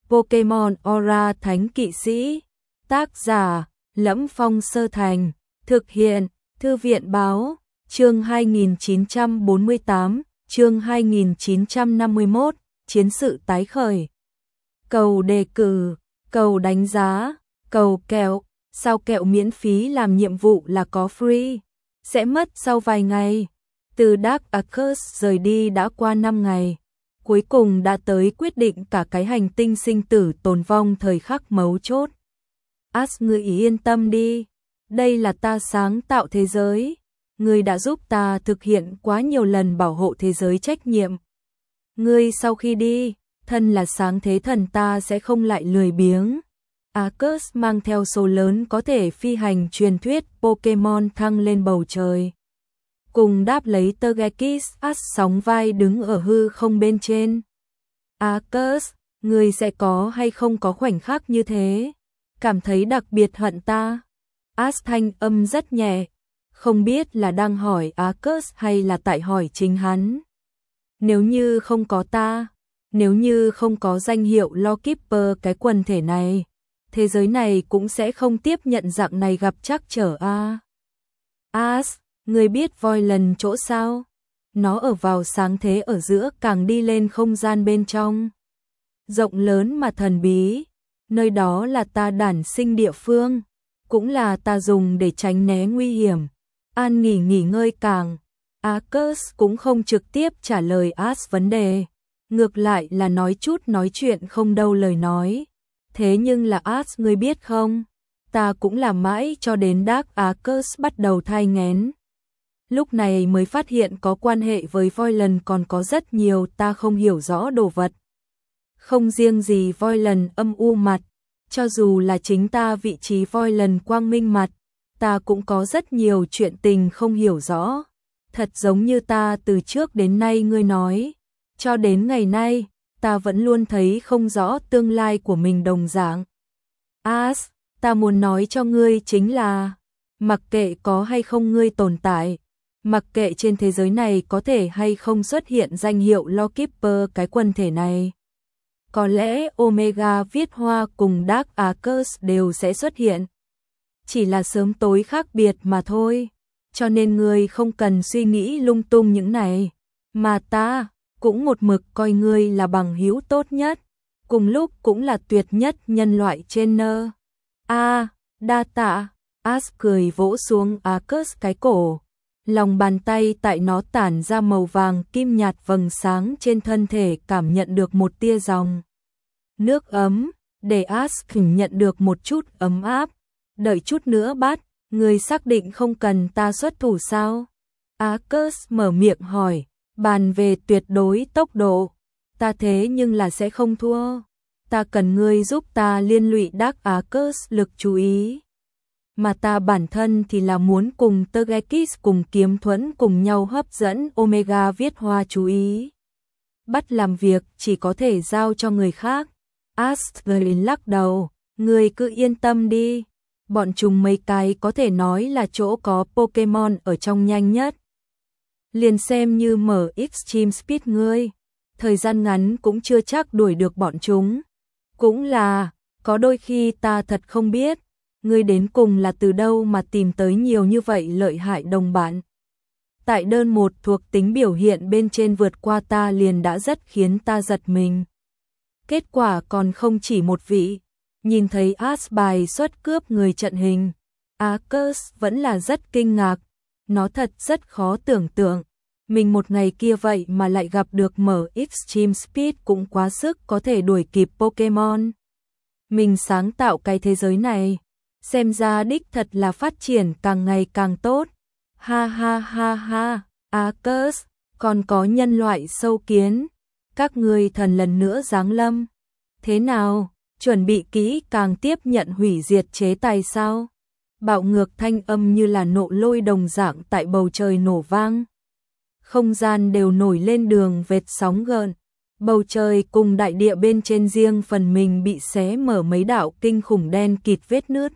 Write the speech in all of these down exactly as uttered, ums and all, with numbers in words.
Pokemon Aura Thánh Kỵ Sĩ. Tác giả: Lẫm Phong Sơ Thành. Thực hiện: Thư viện Báo. Chương hai nghìn chín trăm bốn mươi tám, chương hai nghìn chín trăm năm mươi mốt, chiến sự tái khởi. Cầu đề cử, cầu đánh giá, cầu kẹo, sao kẹo miễn phí làm nhiệm vụ là có free, sẽ mất sau vài ngày. Từ Dark Arcus rời đi đã qua năm ngày, cuối cùng đã tới quyết định cả cái hành tinh sinh tử tồn vong thời khắc mấu chốt. Ash, ngươi yên tâm đi, đây là ta sáng tạo thế giới, ngươi đã giúp ta thực hiện quá nhiều lần bảo hộ thế giới trách nhiệm. Ngươi sau khi đi, thân là sáng thế thần ta sẽ không lại lười biếng. Arcus mang theo số lớn có thể phi hành truyền thuyết Pokemon thăng lên bầu trời. Cùng đáp lấy Togekiss, Ash sóng vai đứng ở hư không bên trên. Arcus, ngươi sẽ có hay không có khoảnh khắc như thế? Cảm thấy đặc biệt hận ta? Ash thanh âm rất nhẹ, không biết là đang hỏi Arcus hay là tại hỏi chính hắn. Nếu như không có ta, nếu như không có danh hiệu Lawkeeper cái quần thể này, thế giới này cũng sẽ không tiếp nhận dạng này gặp trắc trở a. Ash, ngươi biết Voidland chỗ sao? Nó ở vào sáng thế ở giữa càng đi lên không gian bên trong. Rộng lớn mà thần bí, nơi đó là ta đản sinh địa phương, cũng là ta dùng để tránh né nguy hiểm, an nghỉ nghỉ ngơi càng. Arcus cũng không trực tiếp trả lời Ash vấn đề, ngược lại là nói chút nói chuyện không đâu lời nói. Thế nhưng là Ash, ngươi biết không, ta cũng là mãi cho đến Dark Arcus bắt đầu thai nghén. Lúc này mới phát hiện có quan hệ với Voidland còn có rất nhiều ta không hiểu rõ đồ vật. Không riêng gì Voidland âm u mặt, cho dù là chính ta vị trí Voidland quang minh mặt, ta cũng có rất nhiều chuyện tình không hiểu rõ. Thật giống như ta từ trước đến nay ngươi nói, cho đến ngày nay, ta vẫn luôn thấy không rõ tương lai của mình đồng dạng. Ash, ta muốn nói cho ngươi chính là, mặc kệ có hay không ngươi tồn tại, mặc kệ trên thế giới này có thể hay không xuất hiện danh hiệu Lawkeeper cái quần thể này, có lẽ Omega viết hoa cùng Dark Arcus đều sẽ xuất hiện. Chỉ là sớm tối khác biệt mà thôi, cho nên ngươi không cần suy nghĩ lung tung những này, mà ta cũng một mực coi ngươi là bằng hữu tốt nhất, cùng lúc cũng là tuyệt nhất nhân loại trên nơ. A, đa tạ. Ash cười vỗ xuống Arcus cái cổ, lòng bàn tay tại nó tản ra màu vàng kim nhạt vầng sáng trên thân thể cảm nhận được một tia dòng nước ấm, để Ash cảm nhận được một chút ấm áp. Đợi chút nữa bắt, ngươi xác định không cần ta xuất thủ sao? Arcus mở miệng hỏi, bàn về tuyệt đối tốc độ, ta thế nhưng là sẽ không thua. Ta cần ngươi giúp ta liên lụy Dark Arcus lực chú ý, mà ta bản thân thì là muốn cùng Togekiss cùng Kiếm Thuẫn cùng nhau hấp dẫn Omega viết hoa chú ý. Bắt làm việc chỉ có thể giao cho người khác. Ash lắc đầu, ngươi cứ yên tâm đi, bọn chúng mấy cái có thể nói là chỗ có Pokemon ở trong nhanh nhất. Liền xem như mở Extreme Speed ngươi, thời gian ngắn cũng chưa chắc đuổi được bọn chúng. Cũng là, có đôi khi ta thật không biết, ngươi đến cùng là từ đâu mà tìm tới nhiều như vậy lợi hại đồng bạn. Tại đơn một thuộc tính biểu hiện bên trên vượt qua ta liền đã rất khiến ta giật mình. Kết quả còn không chỉ một vị, nhìn thấy Ash bài xuất cướp người trận hình, Arcus vẫn là rất kinh ngạc, nó thật rất khó tưởng tượng. Mình một ngày kia vậy mà lại gặp được mở Extreme Speed cũng quá sức có thể đuổi kịp Pokemon. Mình sáng tạo cái thế giới này, xem ra đích thật là phát triển càng ngày càng tốt. Ha ha ha ha, Arcus, còn có nhân loại sâu kiến, các ngươi thần lần nữa giáng lâm. Thế nào, chuẩn bị kỹ càng tiếp nhận hủy diệt chế tài sao? Bạo ngược thanh âm như là nộ lôi đồng dạng tại bầu trời nổ vang. Không gian đều nổi lên đường vệt sóng gợn, bầu trời cùng đại địa bên trên riêng phần mình bị xé mở mấy đạo kinh khủng đen kịt vết nứt.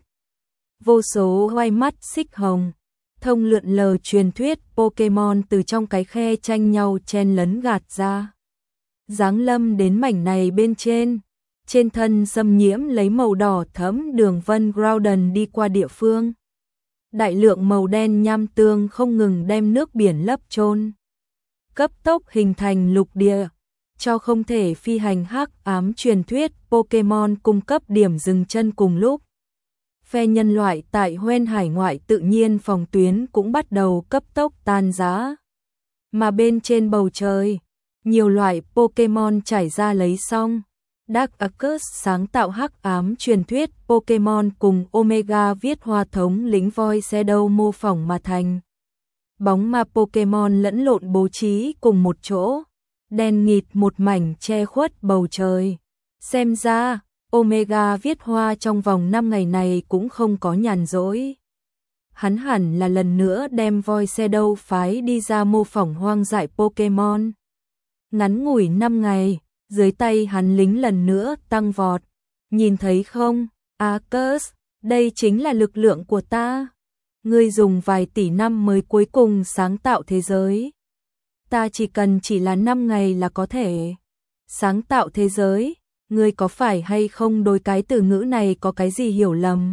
Vô số hoai mắt xích hồng, thông lượn lờ truyền thuyết Pokemon từ trong cái khe tranh nhau chen lấn gạt ra. Giáng lâm đến mảnh này bên trên, trên thân xâm nhiễm lấy màu đỏ thẫm đường vân Groudon đi qua địa phương. Đại lượng màu đen nham tương không ngừng đem nước biển lấp chôn, cấp tốc hình thành lục địa, cho không thể phi hành hắc ám truyền thuyết Pokemon cung cấp điểm dừng chân cùng lúc. Phe nhân loại tại Hoenn hải ngoại tự nhiên phòng tuyến cũng bắt đầu cấp tốc tan rã. Mà bên trên bầu trời, nhiều loại Pokemon trải ra lấy xong. Dark Arceus sáng tạo hắc ám truyền thuyết Pokemon cùng Omega viết hoa thống lĩnh voi Shadow mô phỏng mà thành. Bóng ma Pokemon lẫn lộn bố trí cùng một chỗ, đen nghịt một mảnh che khuất bầu trời. Xem ra, Omega viết hoa trong vòng năm ngày này cũng không có nhàn rỗi. Hắn hẳn là lần nữa đem voi Shadow phái đi ra mô phỏng hoang dại Pokemon. Ngắn ngủi năm ngày, dưới tay hắn lính lần nữa tăng vọt. Nhìn thấy không, Arceus, đây chính là lực lượng của ta. Ngươi dùng vài tỷ năm mới cuối cùng sáng tạo thế giới. Ta chỉ cần chỉ là năm ngày là có thể sáng tạo thế giới. Ngươi có phải hay không đối cái từ ngữ này có cái gì hiểu lầm?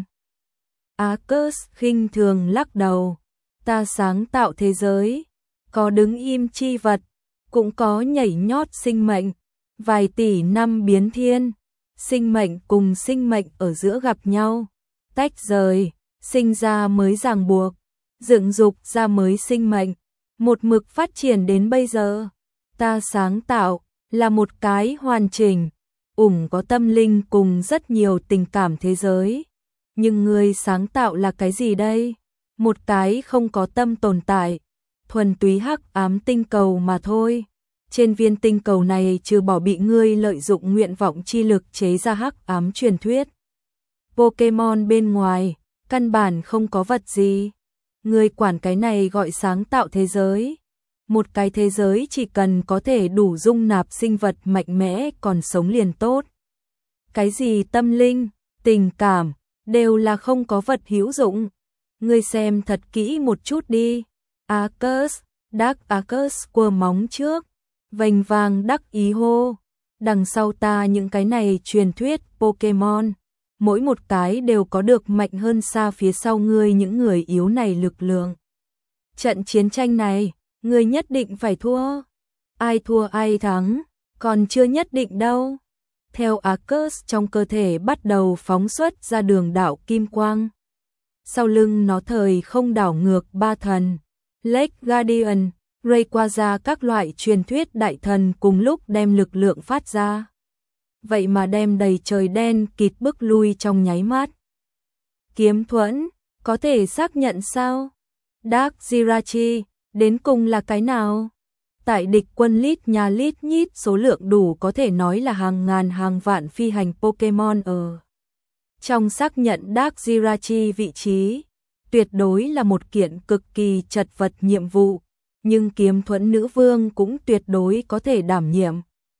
Arceus khinh thường lắc đầu. Ta sáng tạo thế giới, có đứng im chi vật, cũng có nhảy nhót sinh mệnh. Vài tỷ năm biến thiên, sinh mệnh cùng sinh mệnh ở giữa gặp nhau, tách rời, sinh ra mới ràng buộc, dựng dục ra mới sinh mệnh, một mực phát triển đến bây giờ. Ta sáng tạo là một cái hoàn chỉnh, ủng có tâm linh cùng rất nhiều tình cảm thế giới. Nhưng ngươi sáng tạo là cái gì đây? Một cái không có tâm tồn tại, thuần túy hắc ám tinh cầu mà thôi. Trên viên tinh cầu này trừ bỏ bị ngươi lợi dụng nguyện vọng chi lực chế ra hắc ám truyền thuyết Pokemon bên ngoài, căn bản không có vật gì. Ngươi quản cái này gọi sáng tạo thế giới. Một cái thế giới chỉ cần có thể đủ dung nạp sinh vật mạnh mẽ còn sống liền tốt. Cái gì tâm linh, tình cảm, đều là không có vật hữu dụng. Ngươi xem thật kỹ một chút đi. Arceus, Dark Arceus quơ móng trước, vênh vang đắc ý hô. Đằng sau ta những cái này truyền thuyết Pokemon, mỗi một cái đều có được mạnh hơn xa phía sau ngươi những người yếu này lực lượng. Trận chiến tranh này, ngươi nhất định phải thua. Ai thua ai thắng, còn chưa nhất định đâu. Theo Arceus trong cơ thể bắt đầu phóng xuất ra đường đạo kim quang. Sau lưng nó thời không đảo ngược ba thần, Lake Guardian, Rayquaza các loại truyền thuyết đại thần cùng lúc đem lực lượng phát ra. Vậy mà đem đầy trời đen kịt bức lui trong nháy mắt. Kiếm thuẫn, có thể xác nhận sao? Dark Jirachi, đến cùng là cái nào? Tại địch quân lít nhà lít nhít số lượng đủ có thể nói là hàng ngàn hàng vạn phi hành Pokemon ở. Trong xác nhận Dark Jirachi vị trí, tuyệt đối là một kiện cực kỳ chật vật nhiệm vụ, nhưng kiếm thuẫn nữ vương cũng tuyệt đối có thể đảm nhiệm.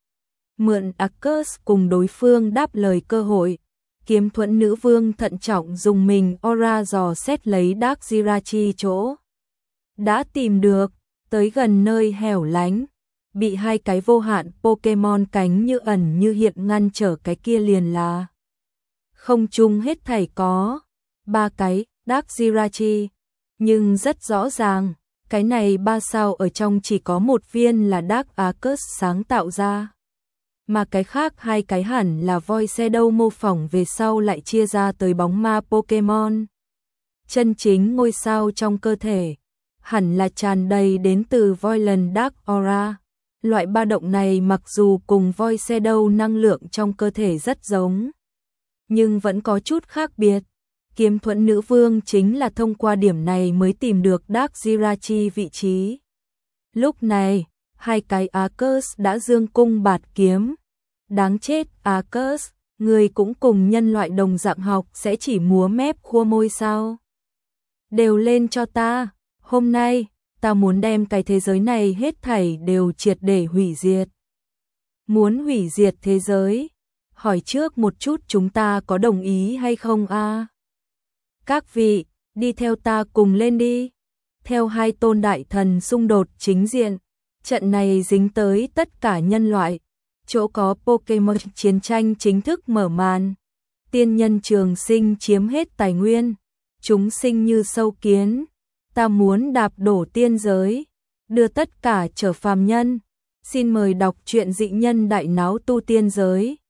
Mượn Arceus cùng đối phương đáp lời cơ hội, kiếm thuẫn nữ vương thận trọng dùng mình aura dò xét lấy Dark Jirachi chỗ. Đã tìm được, tới gần nơi hẻo lánh, bị hai cái vô hạn Pokemon cánh như ẩn như hiện ngăn trở cái kia liền là. Không chung hết thảy có ba cái Dark Jirachi, nhưng rất rõ ràng, cái này ba sao ở trong chỉ có một viên là Dark Arceus sáng tạo ra. Mà cái khác hai cái hẳn là voi Shadow mô phỏng về sau lại chia ra tới bóng ma Pokemon. Chân chính ngôi sao trong cơ thể, hẳn là tràn đầy đến từ Voidland Dark Aura. Loại ba động này mặc dù cùng voi Shadow năng lượng trong cơ thể rất giống, nhưng vẫn có chút khác biệt. Kiếm thuẫn nữ vương chính là thông qua điểm này mới tìm được Dark Jirachi vị trí. Lúc này, hai cái Arceus đã dương cung bạt kiếm. Đáng chết Arceus, người cũng cùng nhân loại đồng dạng học sẽ chỉ múa mép khua môi sao? Đều lên cho ta, hôm nay, ta muốn đem cái thế giới này hết thảy đều triệt để hủy diệt. Muốn hủy diệt thế giới? Hỏi trước một chút chúng ta có đồng ý hay không a? À? Các vị, đi theo ta cùng lên đi. Theo hai tôn đại thần xung đột chính diện, trận này dính tới tất cả nhân loại, chỗ có Pokemon chiến tranh chính thức mở màn. Tiên nhân trường sinh chiếm hết tài nguyên, chúng sinh như sâu kiến, ta muốn đạp đổ tiên giới, đưa tất cả trở phàm nhân. Xin mời đọc truyện Dị nhân đại náo tu tiên giới.